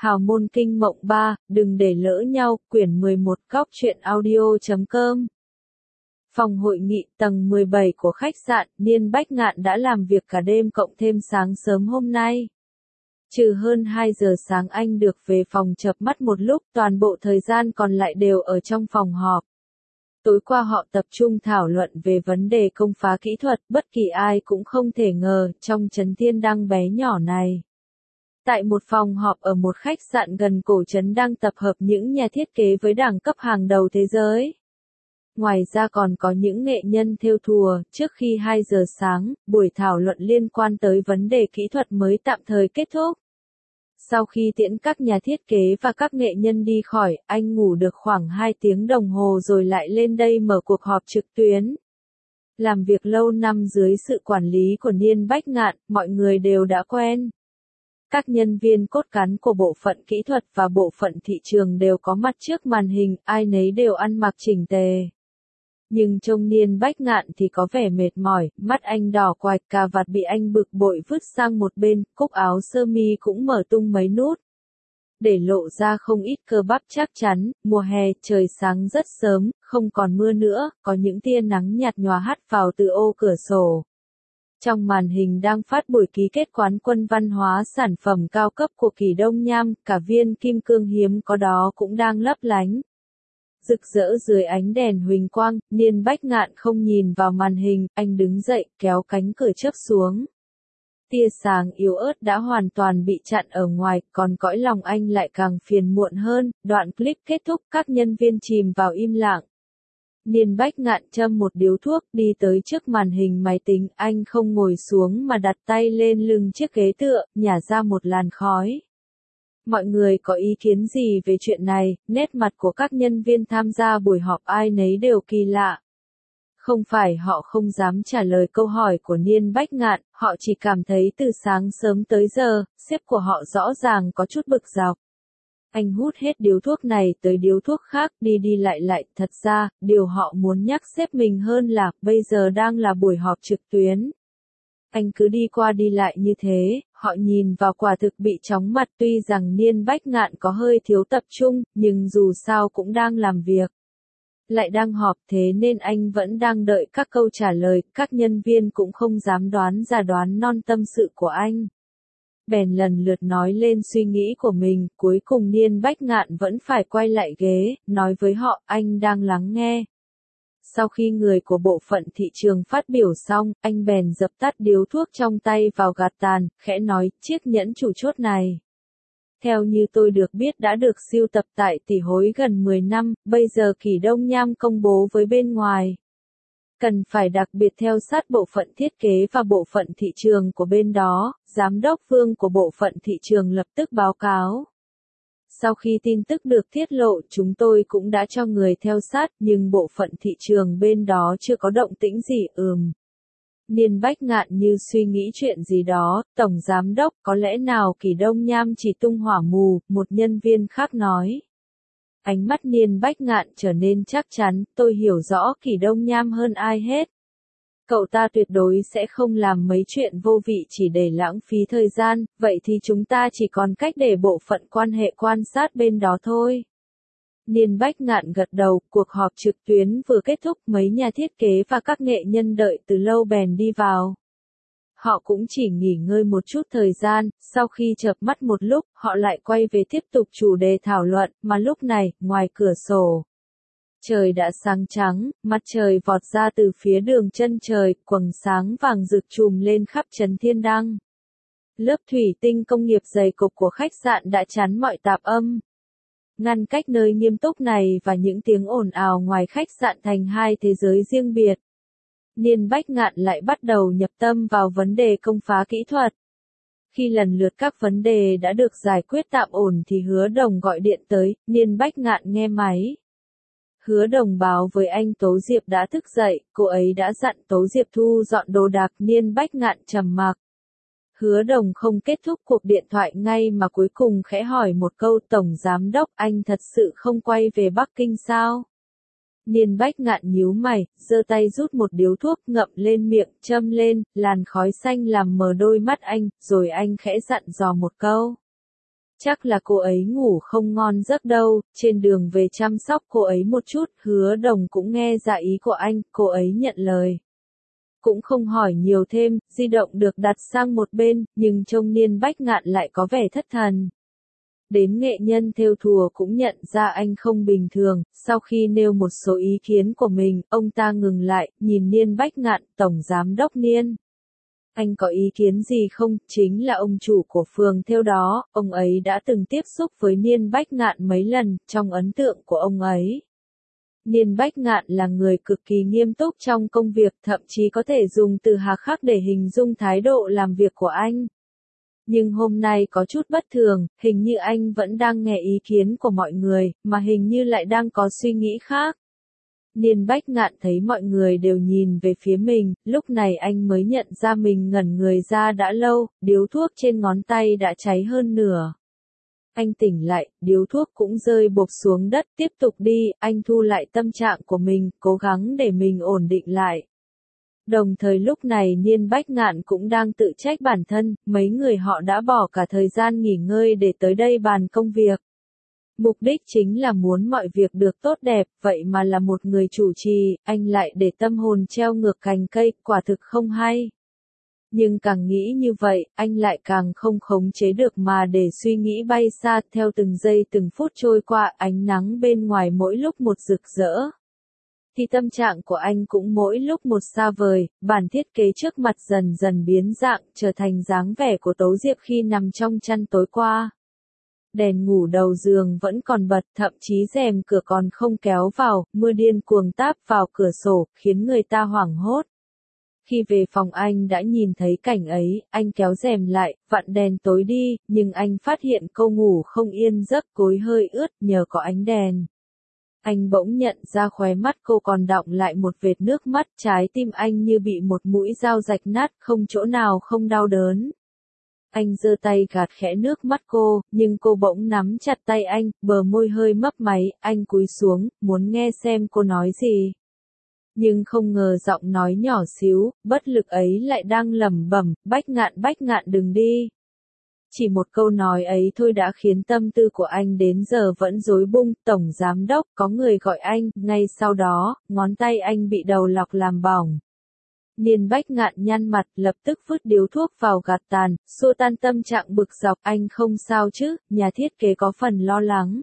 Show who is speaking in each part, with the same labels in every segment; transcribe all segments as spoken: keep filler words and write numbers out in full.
Speaker 1: Hào môn kinh mộng ba, đừng để lỡ nhau, quyển mười một góc truyện audio chấm com. Phòng hội nghị tầng mười bảy của khách sạn, Niên Bách Ngạn đã làm việc cả đêm cộng thêm sáng sớm hôm nay. Trừ hơn hai giờ sáng anh được về phòng chợp mắt một lúc, toàn bộ thời gian còn lại đều ở trong phòng họp. Tối qua họ tập trung thảo luận về vấn đề công phá kỹ thuật, bất kỳ ai cũng không thể ngờ, trong trấn Thiên Đăng bé nhỏ này. Tại một phòng họp ở một khách sạn gần cổ trấn đang tập hợp những nhà thiết kế với đẳng cấp hàng đầu thế giới. Ngoài ra còn có những nghệ nhân thêu thùa, trước khi hai giờ sáng, buổi thảo luận liên quan tới vấn đề kỹ thuật mới tạm thời kết thúc. Sau khi tiễn các nhà thiết kế và các nghệ nhân đi khỏi, anh ngủ được khoảng hai tiếng đồng hồ rồi lại lên đây mở cuộc họp trực tuyến. Làm việc lâu năm dưới sự quản lý của Niên Bách Ngạn, mọi người đều đã quen. Các nhân viên cốt cán của bộ phận kỹ thuật và bộ phận thị trường đều có mặt trước màn hình, ai nấy đều ăn mặc chỉnh tề. Nhưng trông Niên Bách Ngạn thì có vẻ mệt mỏi, mắt anh đỏ quạch, cà vạt bị anh bực bội vứt sang một bên, cúc áo sơ mi cũng mở tung mấy nút. Để lộ ra không ít cơ bắp chắc chắn, mùa hè, trời sáng rất sớm, không còn mưa nữa, có những tia nắng nhạt nhòa hắt vào từ ô cửa sổ. Trong màn hình đang phát buổi ký kết quán quân văn hóa sản phẩm cao cấp của Kỳ Đông Nham, cả viên kim cương hiếm có đó cũng đang lấp lánh. Rực rỡ dưới ánh đèn huỳnh quang, Niên Bách Ngạn không nhìn vào màn hình, anh đứng dậy, kéo cánh cửa chớp xuống. Tia sáng yếu ớt đã hoàn toàn bị chặn ở ngoài, còn cõi lòng anh lại càng phiền muộn hơn, đoạn clip kết thúc, các nhân viên chìm vào im lặng. Niên Bách Ngạn châm một điếu thuốc, đi tới trước màn hình máy tính, anh không ngồi xuống mà đặt tay lên lưng chiếc ghế tựa, nhả ra một làn khói. Mọi người có ý kiến gì về chuyện này? Nét mặt của các nhân viên tham gia buổi họp ai nấy đều kỳ lạ. Không phải họ không dám trả lời câu hỏi của Niên Bách Ngạn, họ chỉ cảm thấy từ sáng sớm tới giờ, sếp của họ rõ ràng có chút bực dọc. Anh hút hết điếu thuốc này tới điếu thuốc khác, đi đi lại lại, thật ra, điều họ muốn nhắc sếp mình hơn là, bây giờ đang là buổi họp trực tuyến. Anh cứ đi qua đi lại như thế, họ nhìn vào quả thực bị chóng mặt, tuy rằng Niên Bách Ngạn có hơi thiếu tập trung, nhưng dù sao cũng đang làm việc. Lại đang họp thế nên anh vẫn đang đợi các câu trả lời, các nhân viên cũng không dám đoán ra đoán non tâm sự của anh. Bèn lần lượt nói lên suy nghĩ của mình, cuối cùng Niên Bách Ngạn vẫn phải quay lại ghế, nói với họ, anh đang lắng nghe. Sau khi người của bộ phận thị trường phát biểu xong, anh bèn dập tắt điếu thuốc trong tay vào gạt tàn, khẽ nói, chiếc nhẫn chủ chốt này. Theo như tôi được biết đã được sưu tập tại Tỷ Hối gần mười năm, bây giờ Kỳ Đông Nham công bố với bên ngoài. Cần phải đặc biệt theo sát bộ phận thiết kế và bộ phận thị trường của bên đó, giám đốc Vương của bộ phận thị trường lập tức báo cáo. Sau khi tin tức được tiết lộ, chúng tôi cũng đã cho người theo sát, nhưng bộ phận thị trường bên đó chưa có động tĩnh gì, ừm. Niên Bách Ngạn như suy nghĩ chuyện gì đó, Tổng Giám đốc, có lẽ nào Kỳ Đông Nham chỉ tung hỏa mù, một nhân viên khác nói. Ánh mắt Niên Bách Ngạn trở nên chắc chắn, tôi hiểu rõ Kỳ Đông Nham hơn ai hết. Cậu ta tuyệt đối sẽ không làm mấy chuyện vô vị chỉ để lãng phí thời gian, vậy thì chúng ta chỉ còn cách để bộ phận quan hệ quan sát bên đó thôi. Niên Bách Ngạn gật đầu, cuộc họp trực tuyến vừa kết thúc, mấy nhà thiết kế và các nghệ nhân đợi từ lâu bèn đi vào. Họ cũng chỉ nghỉ ngơi một chút thời gian, sau khi chợp mắt một lúc, họ lại quay về tiếp tục chủ đề thảo luận, mà lúc này, ngoài cửa sổ. Trời đã sáng trắng, mặt trời vọt ra từ phía đường chân trời, quầng sáng vàng rực trùm lên khắp trấn Thiên Đăng. Lớp thủy tinh công nghiệp dày cộp của khách sạn đã chắn mọi tạp âm. Ngăn cách nơi nghiêm túc này và những tiếng ồn ào ngoài khách sạn thành hai thế giới riêng biệt. Niên Bách Ngạn lại bắt đầu nhập tâm vào vấn đề công phá kỹ thuật. Khi lần lượt các vấn đề đã được giải quyết tạm ổn thì Hứa Đồng gọi điện tới, Niên Bách Ngạn nghe máy. Hứa Đồng báo với anh Tố Diệp đã thức dậy, cô ấy đã dặn Tố Diệp thu dọn đồ đạc, Niên Bách Ngạn trầm mặc. Hứa Đồng không kết thúc cuộc điện thoại ngay mà cuối cùng khẽ hỏi một câu, Tổng Giám đốc, anh thật sự không quay về Bắc Kinh sao? Niên Bách Ngạn nhíu mày, giơ tay rút một điếu thuốc ngậm lên miệng, châm lên, làn khói xanh làm mờ đôi mắt anh, rồi anh khẽ dặn dò một câu. chắc là cô ấy ngủ không ngon giấc đâu, trên đường về chăm sóc cô ấy một chút, Hứa Đồng cũng nghe ra ý của anh, cô ấy nhận lời. Cũng không hỏi nhiều thêm, di động được đặt sang một bên, nhưng trông Niên Bách Ngạn lại có vẻ thất thần. Đến nghệ nhân thêu thùa cũng nhận ra anh không bình thường, sau khi nêu một số ý kiến của mình, ông ta ngừng lại, nhìn Niên Bách Ngạn, Tổng Giám đốc Niên. Anh có ý kiến gì không? Chính là ông chủ của phường thêu đó, ông ấy đã từng tiếp xúc với Niên Bách Ngạn mấy lần, trong ấn tượng của ông ấy. Niên Bách Ngạn là người cực kỳ nghiêm túc trong công việc, thậm chí có thể dùng từ hà khắc để hình dung thái độ làm việc của anh. Nhưng hôm nay có chút bất thường, hình như anh vẫn đang nghe ý kiến của mọi người, mà hình như lại đang có suy nghĩ khác. Niên Bách Ngạn thấy mọi người đều nhìn về phía mình, lúc này anh mới nhận ra mình ngẩn người ra đã lâu, điếu thuốc trên ngón tay đã cháy hơn nửa. Anh tỉnh lại, điếu thuốc cũng rơi bộp xuống đất, tiếp tục đi, anh thu lại tâm trạng của mình, cố gắng để mình ổn định lại. Đồng thời lúc này Niên Bách Ngạn cũng đang tự trách bản thân, mấy người họ đã bỏ cả thời gian nghỉ ngơi để tới đây bàn công việc. Mục đích chính là muốn mọi việc được tốt đẹp, vậy mà là một người chủ trì, anh lại để tâm hồn treo ngược cành cây, quả thực không hay. Nhưng càng nghĩ như vậy, anh lại càng không khống chế được mà để suy nghĩ bay xa, theo từng giây từng phút trôi qua, ánh nắng bên ngoài mỗi lúc một rực rỡ. Thì tâm trạng của anh cũng mỗi lúc một xa vời, bản thiết kế trước mặt dần dần biến dạng, trở thành dáng vẻ của Tố Diệp khi nằm trong chăn tối qua. Đèn ngủ đầu giường vẫn còn bật, thậm chí rèm cửa còn không kéo vào, mưa điên cuồng táp vào cửa sổ, khiến người ta hoảng hốt. Khi về phòng anh đã nhìn thấy cảnh ấy, anh kéo rèm lại, vặn đèn tối đi, nhưng anh phát hiện cô ngủ không yên giấc, gối hơi ướt nhờ có ánh đèn. Anh bỗng nhận ra khóe mắt cô còn đọng lại một vệt nước mắt, trái tim anh như bị một mũi dao rạch nát, không chỗ nào không đau đớn. Anh giơ tay gạt khẽ nước mắt cô, nhưng cô bỗng nắm chặt tay anh, bờ môi hơi mấp máy, anh cúi xuống, muốn nghe xem cô nói gì. Nhưng không ngờ giọng nói nhỏ xíu, bất lực ấy lại đang lẩm bẩm, Bách Ngạn Bách Ngạn đừng đi. Chỉ một câu nói ấy thôi đã khiến tâm tư của anh đến giờ vẫn rối bung, Tổng Giám đốc, có người gọi anh, ngay sau đó, ngón tay anh bị đầu lọc làm bỏng. Niên Bách Ngạn nhăn mặt, lập tức vứt điếu thuốc vào gạt tàn, xua tan tâm trạng bực dọc, anh không sao chứ, nhà thiết kế có phần lo lắng.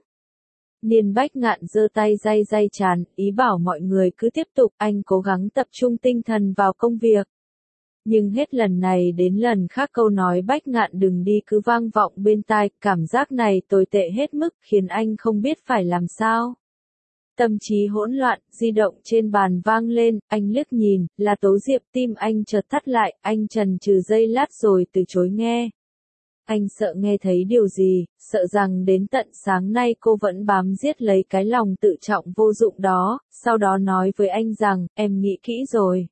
Speaker 1: Niên Bách Ngạn giơ tay day day trán, ý bảo mọi người cứ tiếp tục, anh cố gắng tập trung tinh thần vào công việc. Nhưng hết lần này đến lần khác câu nói Bách Ngạn đừng đi cứ vang vọng bên tai, cảm giác này tồi tệ hết mức, khiến anh không biết phải làm sao. Tâm trí hỗn loạn, di động trên bàn vang lên, anh liếc nhìn, là Tố Diệp, tim anh chợt thắt lại, anh chần chừ giây lát rồi từ chối nghe. Anh sợ nghe thấy điều gì, sợ rằng đến tận sáng nay cô vẫn bám giết lấy cái lòng tự trọng vô dụng đó, sau đó nói với anh rằng, em nghĩ kỹ rồi.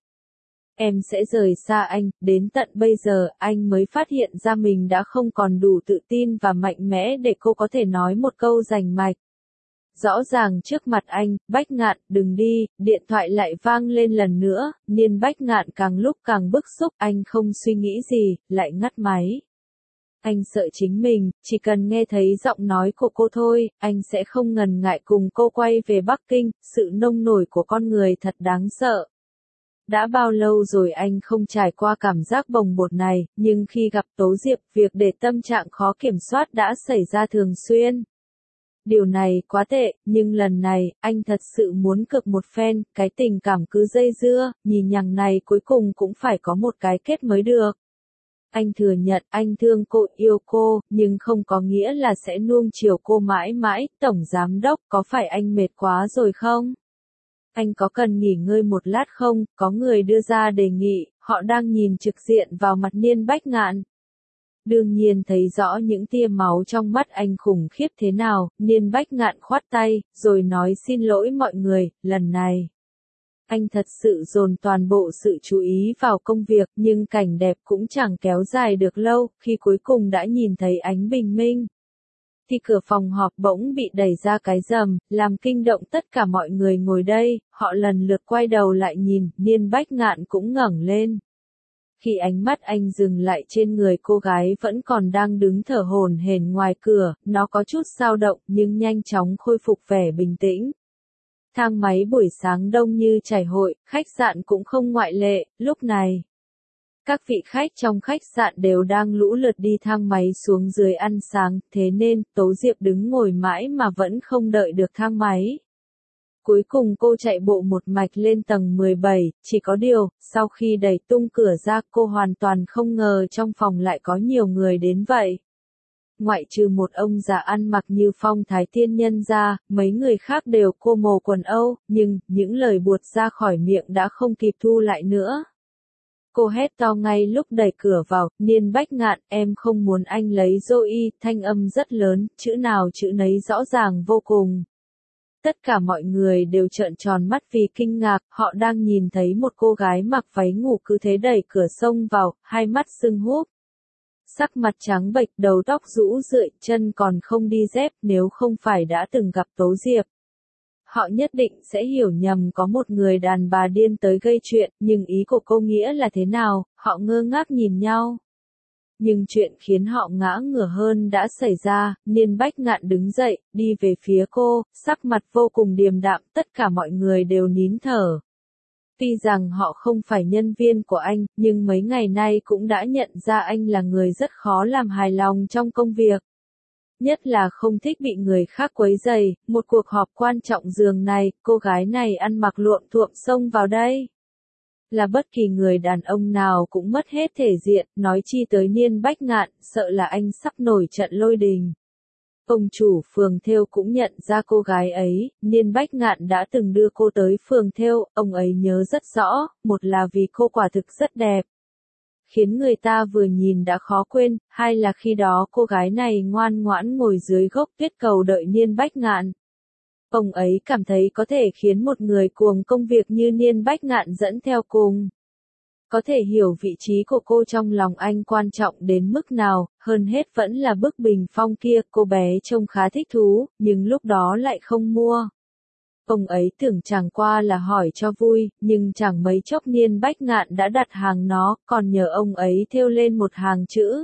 Speaker 1: Em sẽ rời xa anh, đến tận bây giờ, anh mới phát hiện ra mình đã không còn đủ tự tin và mạnh mẽ để cô có thể nói một câu rành mạch. Rõ ràng trước mặt anh, Bách Ngạn, đừng đi, điện thoại lại vang lên lần nữa, Niên Bách Ngạn càng lúc càng bức xúc, anh không suy nghĩ gì, lại ngắt máy. Anh sợ chính mình, chỉ cần nghe thấy giọng nói của cô thôi, anh sẽ không ngần ngại cùng cô quay về Bắc Kinh, sự nông nổi của con người thật đáng sợ. Đã bao lâu rồi anh không trải qua cảm giác bồng bột này, nhưng khi gặp Tố Diệp, việc để tâm trạng khó kiểm soát đã xảy ra thường xuyên. Điều này quá tệ, nhưng lần này, anh thật sự muốn cực một phen, cái tình cảm cứ dây dưa, nhìn nhằng này cuối cùng cũng phải có một cái kết mới được. Anh thừa nhận anh thương cô, yêu cô, nhưng không có nghĩa là sẽ nuông chiều cô mãi mãi, Tổng Giám đốc, có phải anh mệt quá rồi không? Anh có cần nghỉ ngơi một lát không? Có người đưa ra đề nghị, họ đang nhìn trực diện vào mặt Niên Bách Ngạn. Đương nhiên thấy rõ những tia máu trong mắt anh khủng khiếp thế nào, Niên Bách Ngạn khoát tay, rồi nói xin lỗi mọi người, lần này. Anh thật sự dồn toàn bộ sự chú ý vào công việc, nhưng cảnh đẹp cũng chẳng kéo dài được lâu, khi cuối cùng đã nhìn thấy ánh bình minh. Thì cửa phòng họp bỗng bị đẩy ra cái rầm, làm kinh động tất cả mọi người ngồi đây, họ lần lượt quay đầu lại nhìn, Niên Bách Ngạn cũng ngẩng lên. Khi ánh mắt anh dừng lại trên người cô gái vẫn còn đang đứng thở hổn hển ngoài cửa, nó có chút dao động nhưng nhanh chóng khôi phục vẻ bình tĩnh. Thang máy buổi sáng đông như chảy hội, khách sạn cũng không ngoại lệ, lúc này. Các vị khách trong khách sạn đều đang lũ lượt đi thang máy xuống dưới ăn sáng, thế nên, Tố Diệp đứng ngồi mãi mà vẫn không đợi được thang máy. Cuối cùng cô chạy bộ một mạch lên tầng mười bảy, chỉ có điều, sau khi đẩy tung cửa ra cô hoàn toàn không ngờ trong phòng lại có nhiều người đến vậy. Ngoại trừ một ông già ăn mặc như phong thái tiên nhân ra, mấy người khác đều cô mồ quần âu, nhưng, những lời buột ra khỏi miệng đã không kịp thu lại nữa. Cô hét to ngay lúc đẩy cửa vào, Niên Bách Ngạn, em không muốn anh lấy Zoe, thanh âm rất lớn, chữ nào chữ nấy rõ ràng vô cùng. Tất cả mọi người đều trợn tròn mắt vì kinh ngạc, họ đang nhìn thấy một cô gái mặc váy ngủ cứ thế đẩy cửa xông vào, hai mắt sưng húp. Sắc mặt trắng bệch, đầu tóc rũ rượi, chân còn không đi dép, nếu không phải đã từng gặp Tố Diệp. Họ nhất định sẽ hiểu nhầm có một người đàn bà điên tới gây chuyện, nhưng ý của cô nghĩa là thế nào, họ ngơ ngác nhìn nhau. Nhưng chuyện khiến họ ngã ngửa hơn đã xảy ra, Niên Bách Ngạn đứng dậy, đi về phía cô, sắc mặt vô cùng điềm đạm, tất cả mọi người đều nín thở. Tuy rằng họ không phải nhân viên của anh, nhưng mấy ngày nay cũng đã nhận ra anh là người rất khó làm hài lòng trong công việc. Nhất là không thích bị người khác quấy rầy, một cuộc họp quan trọng giường này, cô gái này ăn mặc luộm thuộm xông vào đây. Là bất kỳ người đàn ông nào cũng mất hết thể diện, nói chi tới Niên Bách Ngạn, sợ là anh sắp nổi trận lôi đình. Ông chủ phường thêu cũng nhận ra cô gái ấy, Niên Bách Ngạn đã từng đưa cô tới phường thêu, ông ấy nhớ rất rõ, một là vì cô quả thực rất đẹp. Khiến người ta vừa nhìn đã khó quên, hai là khi đó cô gái này ngoan ngoãn ngồi dưới gốc tuyết cầu đợi Niên Bách Ngạn. Ông ấy cảm thấy có thể khiến một người cuồng công việc như Niên Bách Ngạn dẫn theo cùng. Có thể hiểu vị trí của cô trong lòng anh quan trọng đến mức nào, hơn hết vẫn là bức bình phong kia, cô bé trông khá thích thú, nhưng lúc đó lại không mua. Ông ấy tưởng chẳng qua là hỏi cho vui, nhưng chẳng mấy chốc Niên Bách Ngạn đã đặt hàng nó, còn nhờ ông ấy thêu lên một hàng chữ.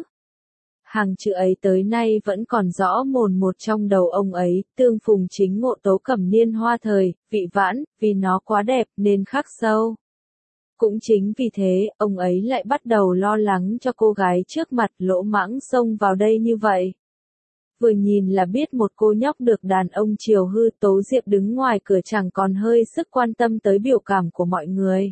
Speaker 1: Hàng chữ ấy tới nay vẫn còn rõ mồn một trong đầu ông ấy, tương phùng chính ngộ tố cẩm niên hoa thời, vị vãn, vì nó quá đẹp nên khắc sâu. Cũng chính vì thế, ông ấy lại bắt đầu lo lắng cho cô gái trước mặt lỗ mãng xông vào đây như vậy. Vừa nhìn là biết một cô nhóc được đàn ông chiều hư. Tố Diệp đứng ngoài cửa chẳng còn hơi sức quan tâm tới biểu cảm của mọi người.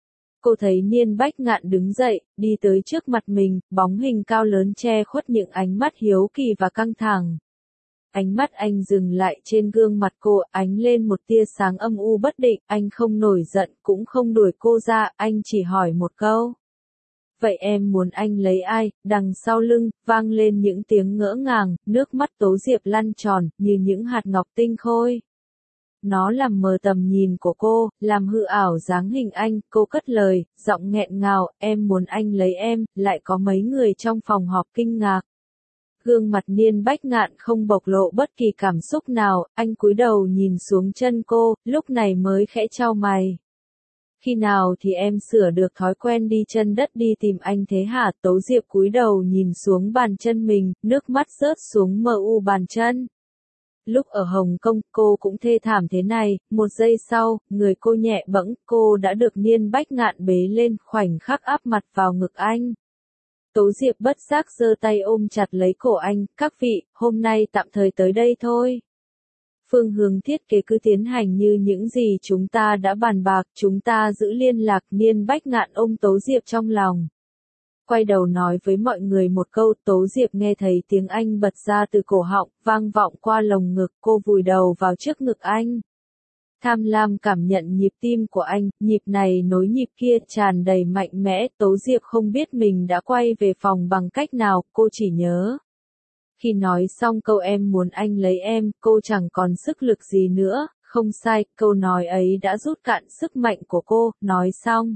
Speaker 1: Cô thấy Niên Bách Ngạn đứng dậy, đi tới trước mặt mình, bóng hình cao lớn che khuất những ánh mắt hiếu kỳ và căng thẳng. Ánh mắt anh dừng lại trên gương mặt cô, ánh lên một tia sáng âm u bất định, anh không nổi giận, cũng không đuổi cô ra, anh chỉ hỏi một câu. Vậy em muốn anh lấy ai? Đằng sau lưng, vang lên những tiếng ngỡ ngàng, nước mắt Tố Diệp lăn tròn, như những hạt ngọc tinh khôi. Nó làm mờ tầm nhìn của cô, làm hư ảo dáng hình anh, cô cất lời, giọng nghẹn ngào, em muốn anh lấy em, lại có mấy người trong phòng họp kinh ngạc. Gương mặt Niên Bách Ngạn không bộc lộ bất kỳ cảm xúc nào, anh cúi đầu nhìn xuống chân cô, lúc này mới khẽ chau mày. Khi nào thì em sửa được thói quen đi chân đất đi tìm anh thế hả? Tố Diệp cúi đầu nhìn xuống bàn chân mình, nước mắt rớt xuống mờ u bàn chân. Lúc ở Hồng Kông, cô cũng thê thảm thế này, một giây sau, người cô nhẹ bẫng, cô đã được Niên Bách Ngạn bế lên, khoảnh khắc áp mặt vào ngực anh. Tố Diệp bất giác giơ tay ôm chặt lấy cổ anh, các vị, hôm nay tạm thời tới đây thôi. Phương hướng thiết kế cứ tiến hành như những gì chúng ta đã bàn bạc, chúng ta giữ liên lạc. Niên Bách Ngạn ôm Tố Diệp trong lòng. Quay đầu nói với mọi người một câu, Tố Diệp nghe thấy tiếng anh bật ra từ cổ họng, vang vọng qua lồng ngực, cô vùi đầu vào trước ngực anh. Tham lam cảm nhận nhịp tim của anh, nhịp này nối nhịp kia tràn đầy mạnh mẽ, Tố Diệp không biết mình đã quay về phòng bằng cách nào, cô chỉ nhớ. Khi nói xong câu em muốn anh lấy em, cô chẳng còn sức lực gì nữa, không sai, câu nói ấy đã rút cạn sức mạnh của cô, nói xong.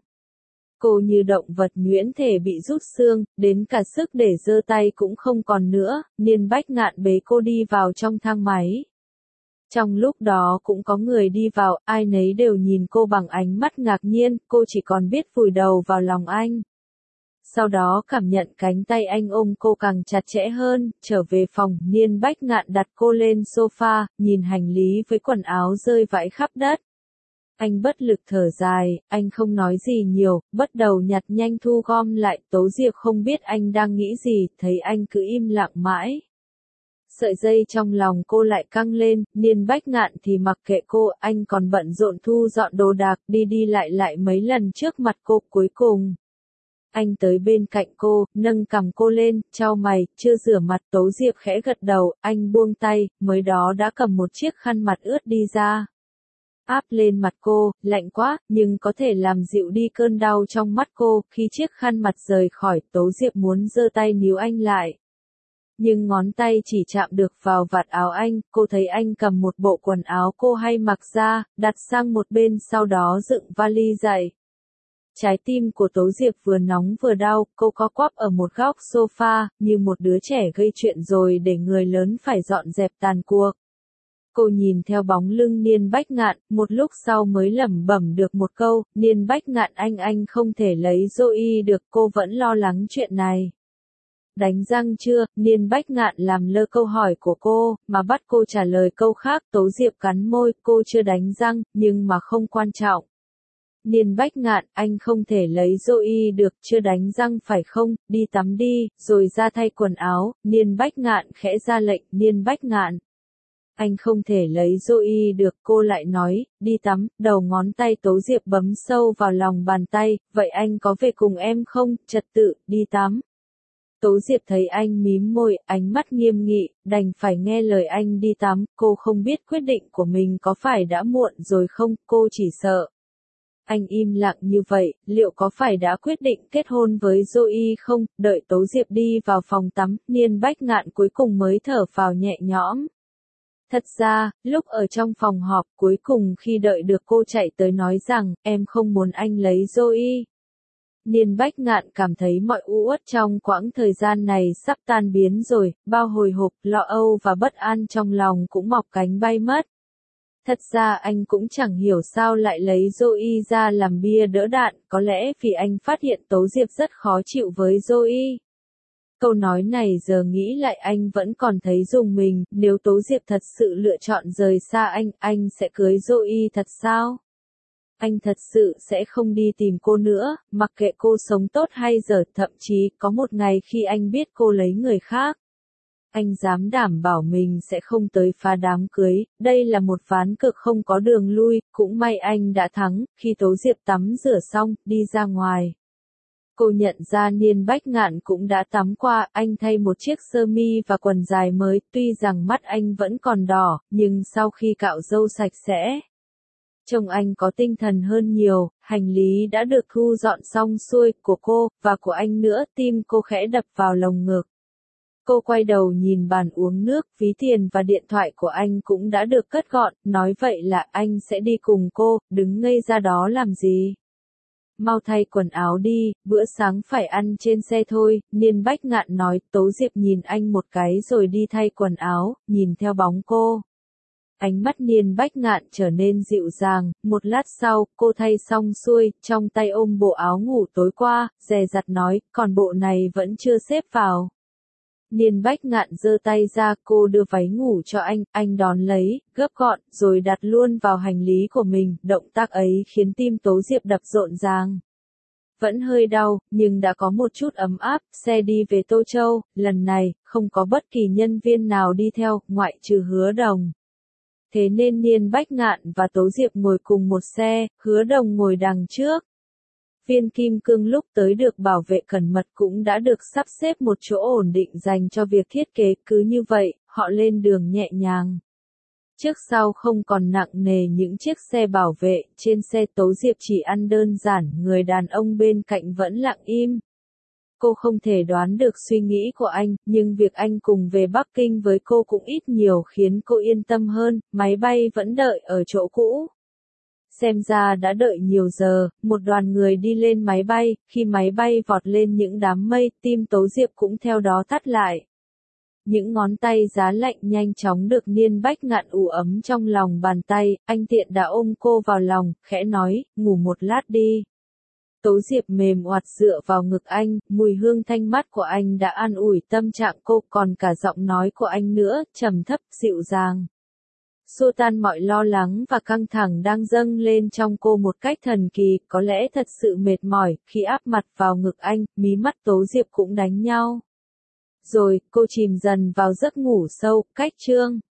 Speaker 1: Cô như động vật nhuyễn thể bị rút xương, đến cả sức để giơ tay cũng không còn nữa, Niên Bách Ngạn bế cô đi vào trong thang máy. Trong lúc đó cũng có người đi vào, ai nấy đều nhìn cô bằng ánh mắt ngạc nhiên, cô chỉ còn biết vùi đầu vào lòng anh. Sau đó cảm nhận cánh tay anh ôm cô càng chặt chẽ hơn, trở về phòng, Niên Bách Ngạn đặt cô lên sofa, nhìn hành lý với quần áo rơi vãi khắp đất. Anh bất lực thở dài, anh không nói gì nhiều, bắt đầu nhặt nhanh thu gom lại, Tố Diệp không biết anh đang nghĩ gì, thấy anh cứ im lặng mãi. Sợi dây trong lòng cô lại căng lên, Niên Bách Ngạn thì mặc kệ cô, anh còn bận rộn thu dọn đồ đạc, đi đi lại lại mấy lần trước mặt cô, cuối cùng. Anh tới bên cạnh cô, nâng cằm cô lên, chau mày, chưa rửa mặt, Tố Diệp khẽ gật đầu, anh buông tay, mới đó đã cầm một chiếc khăn mặt ướt đi ra. Áp lên mặt cô, lạnh quá, nhưng có thể làm dịu đi cơn đau trong mắt cô, khi chiếc khăn mặt rời khỏi, Tố Diệp muốn giơ tay níu anh lại. Nhưng ngón tay chỉ chạm được vào vạt áo anh, cô thấy anh cầm một bộ quần áo cô hay mặc ra, đặt sang một bên sau đó dựng vali dậy. Trái tim của Tố Diệp vừa nóng vừa đau, cô co quắp ở một góc sofa, như một đứa trẻ gây chuyện rồi để người lớn phải dọn dẹp tàn cuộc. Cô nhìn theo bóng lưng Niên Bách Ngạn, một lúc sau mới lẩm bẩm được một câu, Niên Bách Ngạn anh anh không thể lấy Zoe được, cô vẫn lo lắng chuyện này. Đánh răng chưa, Niên Bách Ngạn làm lơ câu hỏi của cô, mà bắt cô trả lời câu khác, Tố Diệp cắn môi, cô chưa đánh răng, nhưng mà không quan trọng. Niên Bách Ngạn, anh không thể lấy Zoe được, chưa đánh răng phải không, đi tắm đi, rồi ra thay quần áo, Niên Bách Ngạn khẽ ra lệnh, Niên Bách Ngạn. Anh không thể lấy Zoe được, cô lại nói, đi tắm, đầu ngón tay Tố Diệp bấm sâu vào lòng bàn tay, vậy anh có về cùng em không, trật tự, đi tắm. Tố Diệp thấy anh mím môi, ánh mắt nghiêm nghị, đành phải nghe lời anh đi tắm, cô không biết quyết định của mình có phải đã muộn rồi không, cô chỉ sợ. Anh im lặng như vậy, liệu có phải đã quyết định kết hôn với Zoe không, đợi Tố Diệp đi vào phòng tắm, Niên Bách Ngạn cuối cùng mới thở phào nhẹ nhõm. Thật ra, lúc ở trong phòng họp cuối cùng khi đợi được cô chạy tới nói rằng, em không muốn anh lấy Zoe. Niên Bách Ngạn cảm thấy mọi u uất trong quãng thời gian này sắp tan biến rồi, bao hồi hộp, lo âu và bất an trong lòng cũng mọc cánh bay mất. Thật ra anh cũng chẳng hiểu sao lại lấy Zoe ra làm bia đỡ đạn, có lẽ vì anh phát hiện Tố Diệp rất khó chịu với Zoe. Câu nói này giờ nghĩ lại anh vẫn còn thấy rùng mình, nếu Tố Diệp thật sự lựa chọn rời xa anh, anh sẽ cưới Zoe thật sao? Anh thật sự sẽ không đi tìm cô nữa, mặc kệ cô sống tốt hay dở, thậm chí có một ngày khi anh biết cô lấy người khác. Anh dám đảm bảo mình sẽ không tới phá đám cưới, đây là một ván cược không có đường lui, cũng may anh đã thắng, khi Tố Diệp tắm rửa xong, đi ra ngoài. Cô nhận ra Niên Bách Ngạn cũng đã tắm qua, anh thay một chiếc sơ mi và quần dài mới, tuy rằng mắt anh vẫn còn đỏ, nhưng sau khi cạo râu sạch sẽ. Trông anh có tinh thần hơn nhiều, hành lý đã được thu dọn xong xuôi, của cô, và của anh nữa, tim cô khẽ đập vào lồng ngực. Cô quay đầu nhìn bàn uống nước, ví tiền và điện thoại của anh cũng đã được cất gọn, nói vậy là anh sẽ đi cùng cô, đứng ngây ra đó làm gì? Mau thay quần áo đi, bữa sáng phải ăn trên xe thôi, Niên Bách Ngạn nói, Tố Diệp nhìn anh một cái rồi đi thay quần áo, nhìn theo bóng cô. Ánh mắt Niên Bách Ngạn trở nên dịu dàng, một lát sau, cô thay xong xuôi, trong tay ôm bộ áo ngủ tối qua, dè dặt nói, còn bộ này vẫn chưa xếp vào. Niên Bách Ngạn giơ tay ra, cô đưa váy ngủ cho anh, anh đón lấy, gấp gọn, rồi đặt luôn vào hành lý của mình, động tác ấy khiến tim Tố Diệp đập rộn ràng. Vẫn hơi đau, nhưng đã có một chút ấm áp, xe đi về Tô Châu, lần này, không có bất kỳ nhân viên nào đi theo, ngoại trừ Hứa Đồng. Thế nên Niên Bách Ngạn và Tố Diệp ngồi cùng một xe, Hứa Đồng ngồi đằng trước. Viên kim cương lúc tới được bảo vệ cẩn mật cũng đã được sắp xếp một chỗ ổn định dành cho việc thiết kế, cứ như vậy, họ lên đường nhẹ nhàng. Trước sau không còn nặng nề những chiếc xe bảo vệ, trên xe Tố Diệp chỉ ăn đơn giản, người đàn ông bên cạnh vẫn lặng im. Cô không thể đoán được suy nghĩ của anh, nhưng việc anh cùng về Bắc Kinh với cô cũng ít nhiều khiến cô yên tâm hơn, máy bay vẫn đợi ở chỗ cũ. Xem ra đã đợi nhiều giờ, một đoàn người đi lên máy bay, khi máy bay vọt lên những đám mây, tim Tố Diệp cũng theo đó thắt lại. Những ngón tay giá lạnh nhanh chóng được Niên Bách Ngạn ủ ấm trong lòng bàn tay, anh tiện đã ôm cô vào lòng, khẽ nói, ngủ một lát đi. Tố Diệp mềm oặt dựa vào ngực anh, mùi hương thanh mát của anh đã an ủi tâm trạng cô, còn cả giọng nói của anh nữa, trầm thấp, dịu dàng. Xua tan mọi lo lắng và căng thẳng đang dâng lên trong cô một cách thần kỳ, có lẽ thật sự mệt mỏi, khi áp mặt vào ngực anh, mí mắt Tố Diệp cũng đánh nhau. Rồi, cô chìm dần vào giấc ngủ sâu, cách chương.